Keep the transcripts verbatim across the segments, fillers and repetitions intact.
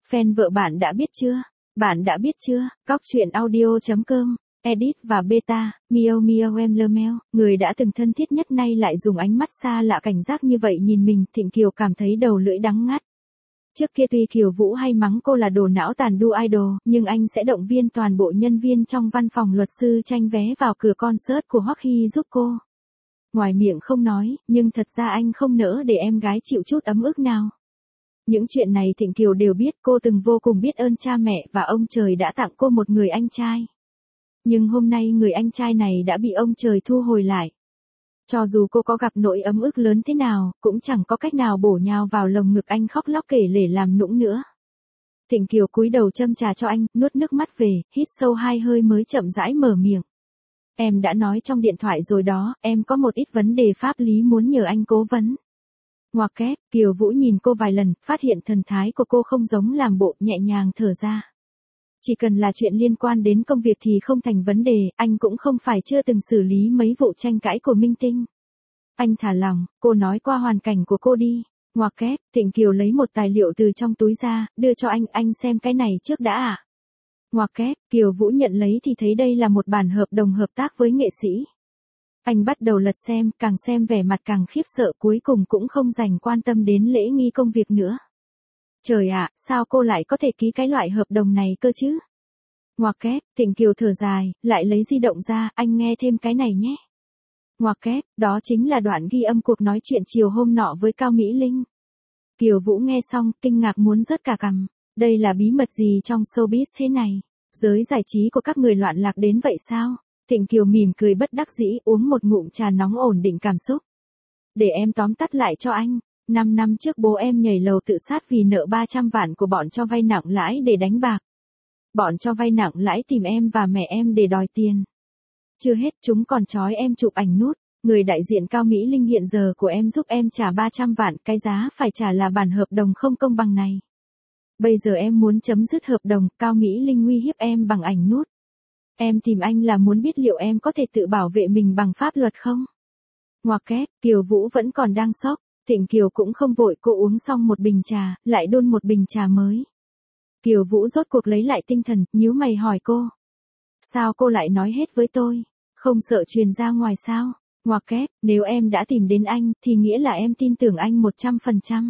Fan vợ bạn đã biết chưa? Bạn đã biết chưa? Cóc truyện audio chấm com, edit và beta, Miao Miao em lơ meo, người đã từng thân thiết nhất nay lại dùng ánh mắt xa lạ cảnh giác như vậy nhìn mình, Thịnh Kiều cảm thấy đầu lưỡi đắng ngắt. Trước kia tuy Kiều Vũ hay mắng cô là đồ não tàn đu idol, nhưng anh sẽ động viên toàn bộ nhân viên trong văn phòng luật sư tranh vé vào cửa concert của Hoắc Hy giúp cô. Ngoài miệng không nói, nhưng thật ra anh không nỡ để em gái chịu chút ấm ức nào. Những chuyện này Thịnh Kiều đều biết, cô từng vô cùng biết ơn cha mẹ và ông trời đã tặng cô một người anh trai. Nhưng hôm nay người anh trai này đã bị ông trời thu hồi lại. Cho dù cô có gặp nỗi ấm ức lớn thế nào, cũng chẳng có cách nào bổ nhào vào lồng ngực anh khóc lóc kể lể làm nũng nữa. Thịnh Kiều cúi đầu châm trà cho anh, nuốt nước mắt về, hít sâu hai hơi mới chậm rãi mở miệng. Em đã nói trong điện thoại rồi đó, em có một ít vấn đề pháp lý muốn nhờ anh cố vấn. Ngoặc kép, Kiều Vũ nhìn cô vài lần, phát hiện thần thái của cô không giống làm bộ, nhẹ nhàng thở ra. Chỉ cần là chuyện liên quan đến công việc thì không thành vấn đề, anh cũng không phải chưa từng xử lý mấy vụ tranh cãi của minh tinh. Anh thả lòng, cô nói qua hoàn cảnh của cô đi. Ngoặc kép, Thịnh Kiều lấy một tài liệu từ trong túi ra, đưa cho anh, anh xem cái này trước đã ạ. À? Ngoặc kép, Kiều Vũ nhận lấy thì thấy đây là một bản hợp đồng hợp tác với nghệ sĩ. Anh bắt đầu lật xem, càng xem vẻ mặt càng khiếp sợ, cuối cùng cũng không dành quan tâm đến lễ nghi công việc nữa. Trời ạ, sao cô lại có thể ký cái loại hợp đồng này cơ chứ? Ngoặc kép, Thịnh Kiều thở dài, lại lấy di động ra, anh nghe thêm cái này nhé. Ngoặc kép, đó chính là đoạn ghi âm cuộc nói chuyện chiều hôm nọ với Cao Mỹ Linh. Kiều Vũ nghe xong, kinh ngạc muốn rớt cả cằm. Đây là bí mật gì trong showbiz thế này? Giới giải trí của các người loạn lạc đến vậy sao? Thịnh Kiều mỉm cười bất đắc dĩ, uống một ngụm trà nóng ổn định cảm xúc. Để em tóm tắt lại cho anh. Năm năm trước bố em nhảy lầu tự sát vì nợ ba trăm vạn của bọn cho vay nặng lãi để đánh bạc. Bọn cho vay nặng lãi tìm em và mẹ em để đòi tiền. Chưa hết, chúng còn trói em chụp ảnh nút. Người đại diện Cao Mỹ Linh hiện giờ của em giúp em trả ba trăm vạn, cái giá phải trả là bản hợp đồng không công bằng này. Bây giờ em muốn chấm dứt hợp đồng, Cao Mỹ Linh uy hiếp em bằng ảnh nút. Em tìm anh là muốn biết liệu em có thể tự bảo vệ mình bằng pháp luật không? Ngoặc kép, Kiều Vũ vẫn còn đang sốc. Thịnh Kiều cũng không vội, cô uống xong một bình trà, lại đun một bình trà mới. Kiều Vũ rốt cuộc lấy lại tinh thần, nhíu mày hỏi cô. Sao cô lại nói hết với tôi? Không sợ truyền ra ngoài sao? Ngoặc kép, nếu em đã tìm đến anh, thì nghĩa là em tin tưởng anh một trăm phần trăm.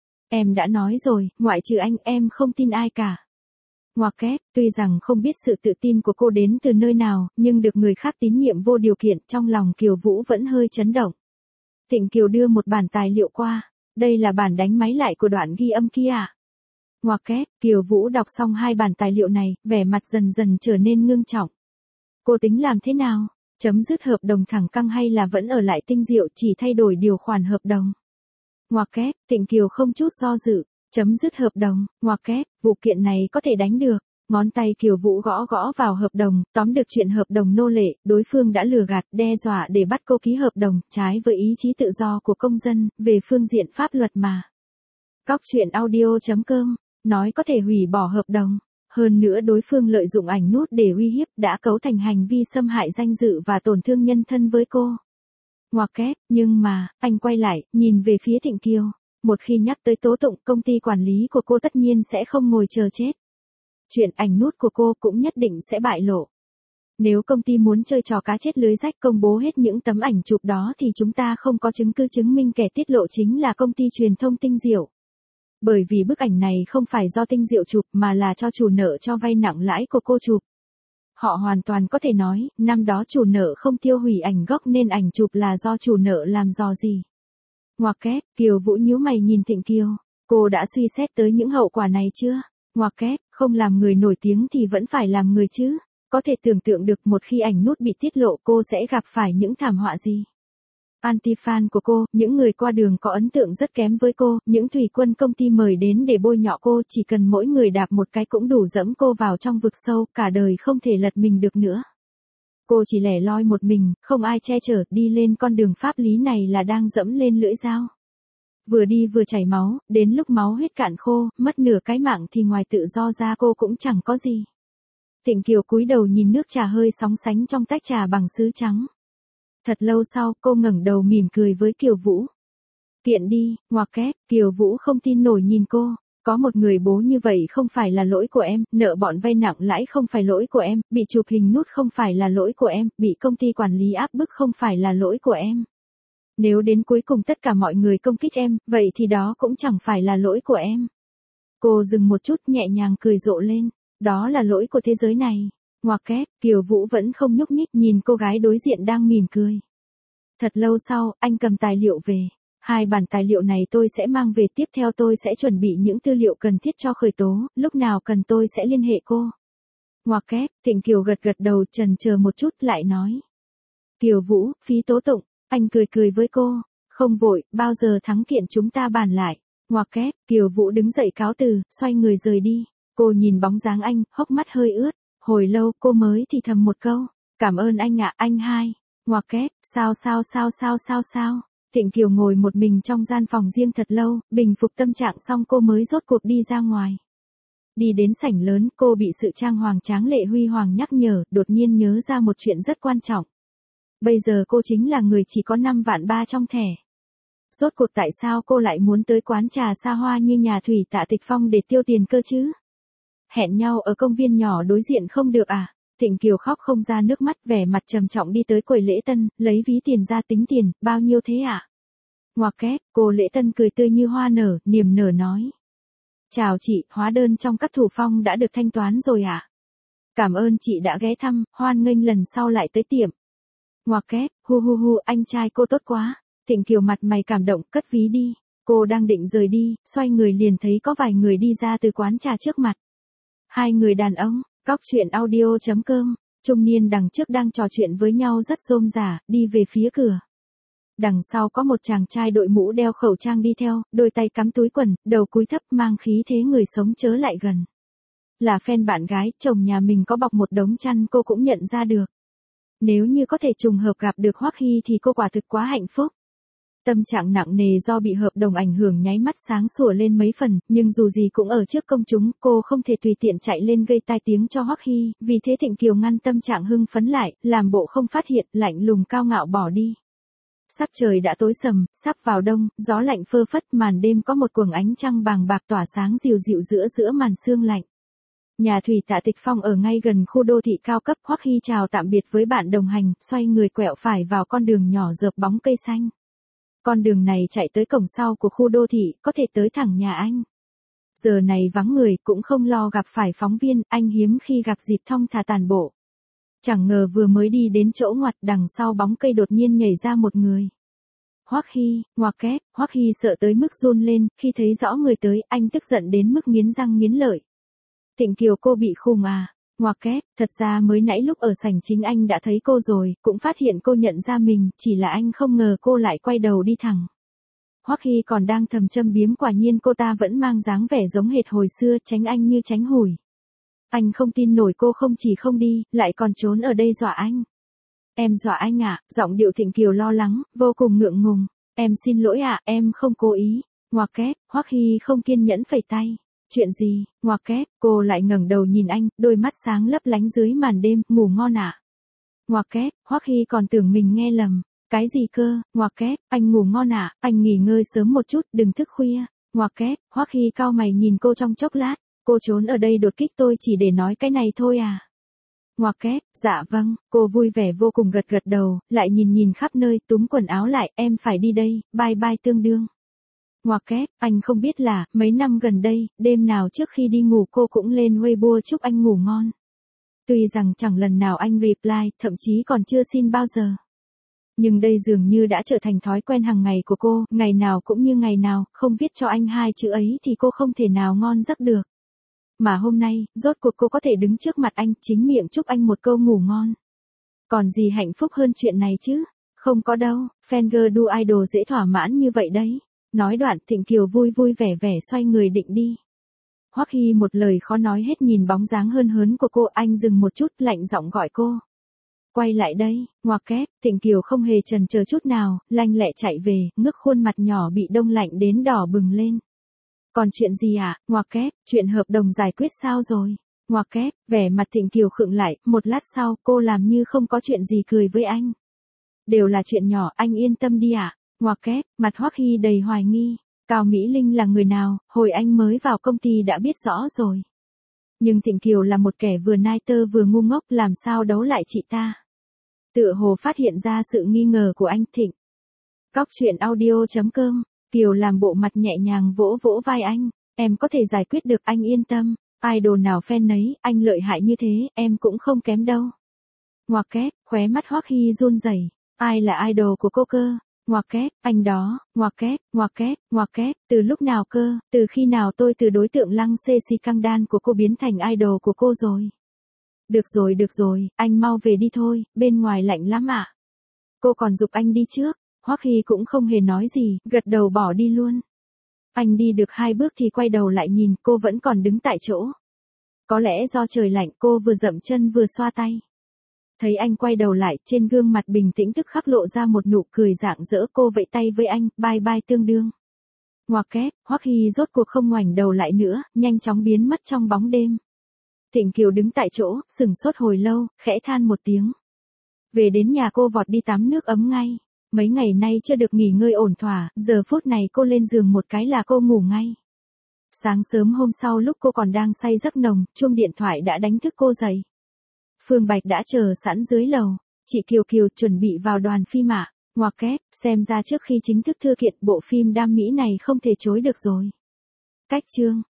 Em đã nói rồi, ngoại trừ anh, em không tin ai cả. Ngoặc kép, tuy rằng không biết sự tự tin của cô đến từ nơi nào, nhưng được người khác tín nhiệm vô điều kiện, trong lòng Kiều Vũ vẫn hơi chấn động. Thịnh Kiều đưa một bản tài liệu qua. Đây là bản đánh máy lại của đoạn ghi âm kia à? Ngoặc kép, Kiều Vũ đọc xong hai bản tài liệu này, vẻ mặt dần dần trở nên ngưng trọng. Cô tính làm thế nào? Chấm dứt hợp đồng thẳng căng hay là vẫn ở lại Tinh Diệu chỉ thay đổi điều khoản hợp đồng? Ngoặc kép, Thịnh Kiều không chút do dự. Chấm dứt hợp đồng, ngoặc kép, vụ kiện này có thể đánh được. Ngón tay Kiều Vũ gõ gõ vào hợp đồng, tóm được chuyện hợp đồng nô lệ, đối phương đã lừa gạt, đe dọa để bắt cô ký hợp đồng, trái với ý chí tự do của công dân, về phương diện pháp luật mà. Cóc truyện audio chấm com, nói có thể hủy bỏ hợp đồng. Hơn nữa đối phương lợi dụng ảnh nút để uy hiếp, đã cấu thành hành vi xâm hại danh dự và tổn thương nhân thân với cô. Ngoặc kép, nhưng mà, anh quay lại, nhìn về phía Thịnh Kiều. Một khi nhắc tới tố tụng, công ty quản lý của cô tất nhiên sẽ không ngồi chờ chết. Chuyện ảnh nút của cô cũng nhất định sẽ bại lộ. Nếu công ty muốn chơi trò cá chết lưới rách công bố hết những tấm ảnh chụp đó thì chúng ta không có chứng cứ chứng minh kẻ tiết lộ chính là công ty truyền thông Tinh Diệu. Bởi vì bức ảnh này không phải do Tinh Diệu chụp mà là cho chủ nợ cho vay nặng lãi của cô chụp. Họ hoàn toàn có thể nói, năm đó chủ nợ không tiêu hủy ảnh gốc nên ảnh chụp là do chủ nợ làm dò gì. Ngoặc kép, Kiều Vũ nhíu mày nhìn Thịnh Kiều. Cô đã suy xét tới những hậu quả này chưa? Ngoặc kép, không làm người nổi tiếng thì vẫn phải làm người chứ. Có thể tưởng tượng được một khi ảnh nút bị tiết lộ cô sẽ gặp phải những thảm họa gì. Anti-fan của cô, những người qua đường có ấn tượng rất kém với cô, những thủy quân công ty mời đến để bôi nhọ cô, chỉ cần mỗi người đạp một cái cũng đủ dẫm cô vào trong vực sâu, cả đời không thể lật mình được nữa. Cô chỉ lẻ loi một mình, không ai che chở, đi lên con đường pháp lý này là đang dẫm lên lưỡi dao. Vừa đi vừa chảy máu, đến lúc máu hết cạn khô, mất nửa cái mạng thì ngoài tự do ra cô cũng chẳng có gì. Thịnh Kiều cúi đầu nhìn nước trà hơi sóng sánh trong tách trà bằng sứ trắng. Thật lâu sau, cô ngẩng đầu mỉm cười với Kiều Vũ. Kiện đi, ngoặc kép, Kiều Vũ không tin nổi nhìn cô. Có một người bố như vậy không phải là lỗi của em, nợ bọn vay nặng lãi không phải lỗi của em, bị chụp hình nút không phải là lỗi của em, bị công ty quản lý áp bức không phải là lỗi của em. Nếu đến cuối cùng tất cả mọi người công kích em, vậy thì đó cũng chẳng phải là lỗi của em. Cô dừng một chút nhẹ nhàng cười rộ lên. Đó là lỗi của thế giới này. Ngoặc kép, Kiều Vũ vẫn không nhúc nhích nhìn cô gái đối diện đang mỉm cười. Thật lâu sau, anh cầm tài liệu về. Hai bản tài liệu này tôi sẽ mang về, tiếp theo tôi sẽ chuẩn bị những tư liệu cần thiết cho khởi tố, lúc nào cần tôi sẽ liên hệ cô. Ngoặc kép, Thịnh Kiều gật gật đầu chần chờ một chút lại nói. Kiều Vũ, phí tố tụng, anh cười cười với cô, không vội, bao giờ thắng kiện chúng ta bàn lại. Ngoặc kép, Kiều Vũ đứng dậy cáo từ, xoay người rời đi. Cô nhìn bóng dáng anh, hốc mắt hơi ướt, hồi lâu cô mới thì thầm một câu, cảm ơn anh ạ, anh hai. Ngoặc kép, sao sao sao sao sao sao. Thịnh Kiều ngồi một mình trong gian phòng riêng thật lâu, bình phục tâm trạng xong cô mới rốt cuộc đi ra ngoài. Đi đến sảnh lớn, cô bị sự trang hoàng tráng lệ huy hoàng nhắc nhở, đột nhiên nhớ ra một chuyện rất quan trọng. Bây giờ cô chính là người chỉ có năm vạn ba trong thẻ. Rốt cuộc tại sao cô lại muốn tới quán trà xa hoa như nhà thủy Tạ Tịch Phong để tiêu tiền cơ chứ? Hẹn nhau ở công viên nhỏ đối diện không được à? Thịnh Kiều khóc không ra nước mắt, vẻ mặt trầm trọng đi tới quầy lễ tân, lấy ví tiền ra tính tiền, bao nhiêu thế ạ? À? Ngoặc kép, cô lễ tân cười tươi như hoa nở, niềm nở nói. Chào chị, hóa đơn trong các thủ phong đã được thanh toán rồi ạ. À? Cảm ơn chị đã ghé thăm, hoan nghênh lần sau lại tới tiệm. Ngoặc kép, hu hu hu, anh trai cô tốt quá. Thịnh Kiều mặt mày cảm động, cất ví đi. Cô đang định rời đi, xoay người liền thấy có vài người đi ra từ quán trà trước mặt. Hai người đàn ông, Cóc Truyện Audio chấm com, trung niên đằng trước đang trò chuyện với nhau rất rôm rả, đi về phía cửa. Đằng sau có một chàng trai đội mũ đeo khẩu trang đi theo, đôi tay cắm túi quần, đầu cúi thấp mang khí thế người sống chớ lại gần. Là fan bạn gái, chồng nhà mình có bọc một đống chăn cô cũng nhận ra được. Nếu như có thể trùng hợp gặp được Hoắc Hy thì cô quả thực quá hạnh phúc. Tâm trạng nặng nề do bị hợp đồng ảnh hưởng nháy mắt sáng sủa lên mấy phần, nhưng dù gì cũng ở trước công chúng, cô không thể tùy tiện chạy lên gây tai tiếng cho Hoắc Hy, vì thế Thịnh Kiều ngăn tâm trạng hưng phấn lại, làm bộ không phát hiện, lạnh lùng cao ngạo bỏ đi. Sắc trời đã tối sầm, sắp vào đông, gió lạnh phơ phất, màn đêm có một quầng ánh trăng bàng bạc tỏa sáng dịu dịu giữa giữa màn sương lạnh. Nhà thủy Tạ Tịch Phong ở ngay gần khu đô thị cao cấp. Hoắc Hy chào tạm biệt với bạn đồng hành, xoay người quẹo phải vào con đường nhỏ rợp bóng cây xanh. Con đường này chạy tới cổng sau của khu đô thị, có thể tới thẳng nhà anh. Giờ này vắng người, cũng không lo gặp phải phóng viên, anh hiếm khi gặp dịp thong thả tàn bộ. Chẳng ngờ vừa mới đi đến chỗ ngoặt, đằng sau bóng cây đột nhiên nhảy ra một người. Hoắc Hy, ngoặc kép, Hoắc Hy sợ tới mức run lên, khi thấy rõ người tới, anh tức giận đến mức nghiến răng nghiến lợi. Thịnh Kiều cô bị khùng à? Ngoặc kép, thật ra mới nãy lúc ở sảnh chính anh đã thấy cô rồi, cũng phát hiện cô nhận ra mình, chỉ là anh không ngờ cô lại quay đầu đi thẳng. Hoắc Hy còn đang thầm châm biếm, quả nhiên cô ta vẫn mang dáng vẻ giống hệt hồi xưa, tránh anh như tránh hủi. Anh không tin nổi cô không chỉ không đi, lại còn trốn ở đây dọa anh. Em dọa anh à? Giọng điệu Thịnh Kiều lo lắng, vô cùng ngượng ngùng. Em xin lỗi ạ, à, em không cố ý. Ngoặc kép, Hoắc Hy không kiên nhẫn phẩy tay. Chuyện gì? Ngoặc kép, cô lại ngẩng đầu nhìn anh, đôi mắt sáng lấp lánh dưới màn đêm, ngủ ngon ạ. À? Ngoặc kép, Hoắc Hy còn tưởng mình nghe lầm. Cái gì cơ? Ngoặc kép, anh ngủ ngon ạ, à? Anh nghỉ ngơi sớm một chút, đừng thức khuya. Ngoặc kép, Hoắc Hy cau mày nhìn cô trong chốc lát. Cô trốn ở đây đột kích tôi chỉ để nói cái này thôi à? Ngoặc kép, dạ vâng, cô vui vẻ vô cùng gật gật đầu, lại nhìn nhìn khắp nơi, túm quần áo lại, em phải đi đây, bye bye tương đương. Ngoặc kép, anh không biết là, mấy năm gần đây, đêm nào trước khi đi ngủ cô cũng lên Weibo chúc anh ngủ ngon. Tuy rằng chẳng lần nào anh reply, thậm chí còn chưa xin bao giờ. Nhưng đây dường như đã trở thành thói quen hàng ngày của cô, ngày nào cũng như ngày nào, không viết cho anh hai chữ ấy thì cô không thể nào ngon giấc được. Mà hôm nay, rốt cuộc cô có thể đứng trước mặt anh, chính miệng chúc anh một câu ngủ ngon. Còn gì hạnh phúc hơn chuyện này chứ? Không có đâu, fan girl do idol dễ thỏa mãn như vậy đấy. Nói đoạn, Thịnh Kiều vui vui vẻ vẻ xoay người định đi. Hoắc Hy một lời khó nói hết nhìn bóng dáng hơn hớn của cô, anh dừng một chút, lạnh giọng gọi cô. Quay lại đây, ngoặc kép, Thịnh Kiều không hề chần chờ chút nào, lanh lẹ chạy về, ngước khuôn mặt nhỏ bị đông lạnh đến đỏ bừng lên. Còn chuyện gì ạ? À? Ngoặc kép, chuyện hợp đồng giải quyết sao rồi? Ngoặc kép, vẻ mặt Thịnh Kiều khựng lại, một lát sau, cô làm như không có chuyện gì cười với anh. Đều là chuyện nhỏ, anh yên tâm đi ạ. À? Ngoặc kép, mặt Hoắc Hy đầy hoài nghi. Cao Mỹ Linh là người nào, hồi anh mới vào công ty đã biết rõ rồi. Nhưng Thịnh Kiều là một kẻ vừa nai tơ vừa ngu ngốc, làm sao đấu lại chị ta. Tựa hồ phát hiện ra sự nghi ngờ của anh Thịnh. Cóc truyện audio chấm com, Kiều làm bộ mặt nhẹ nhàng vỗ vỗ vai anh, em có thể giải quyết được, anh yên tâm, idol nào fan nấy, anh lợi hại như thế, em cũng không kém đâu. Ngoặc kép, khóe mắt Hoắc Hy run rẩy, ai là idol của cô cơ? Ngoặc kép, anh đó, ngoặc kép, ngoặc kép, ngoặc kép, từ lúc nào cơ, từ khi nào tôi từ đối tượng lăng xê xì căng đan của cô biến thành idol của cô rồi? Được rồi được rồi, anh mau về đi thôi, bên ngoài lạnh lắm ạ. À. Cô còn giục anh đi trước, Hoắc Hy cũng không hề nói gì, gật đầu bỏ đi luôn. Anh đi được hai bước thì quay đầu lại nhìn, cô vẫn còn đứng tại chỗ. Có lẽ do trời lạnh, cô vừa dậm chân vừa xoa tay. Thấy anh quay đầu lại, trên gương mặt bình tĩnh tức khắc lộ ra một nụ cười rạng rỡ, cô vẫy tay với anh, bye bye tương đương. Ngoặc kép, Hoắc Hy rốt cuộc không ngoảnh đầu lại nữa, nhanh chóng biến mất trong bóng đêm. Thịnh Kiều đứng tại chỗ, sừng sốt hồi lâu, khẽ than một tiếng. Về đến nhà cô vọt đi tắm nước ấm ngay. Mấy ngày nay chưa được nghỉ ngơi ổn thỏa, giờ phút này cô lên giường một cái là cô ngủ ngay. Sáng sớm hôm sau lúc cô còn đang say giấc nồng, chuông điện thoại đã đánh thức cô dậy. Phương Bạch đã chờ sẵn dưới lầu, chị Kiều Kiều chuẩn bị vào đoàn phim ạ. Ngoặc kép, xem ra trước khi chính thức thư kiện bộ phim đam mỹ này không thể chối được rồi. Cách chương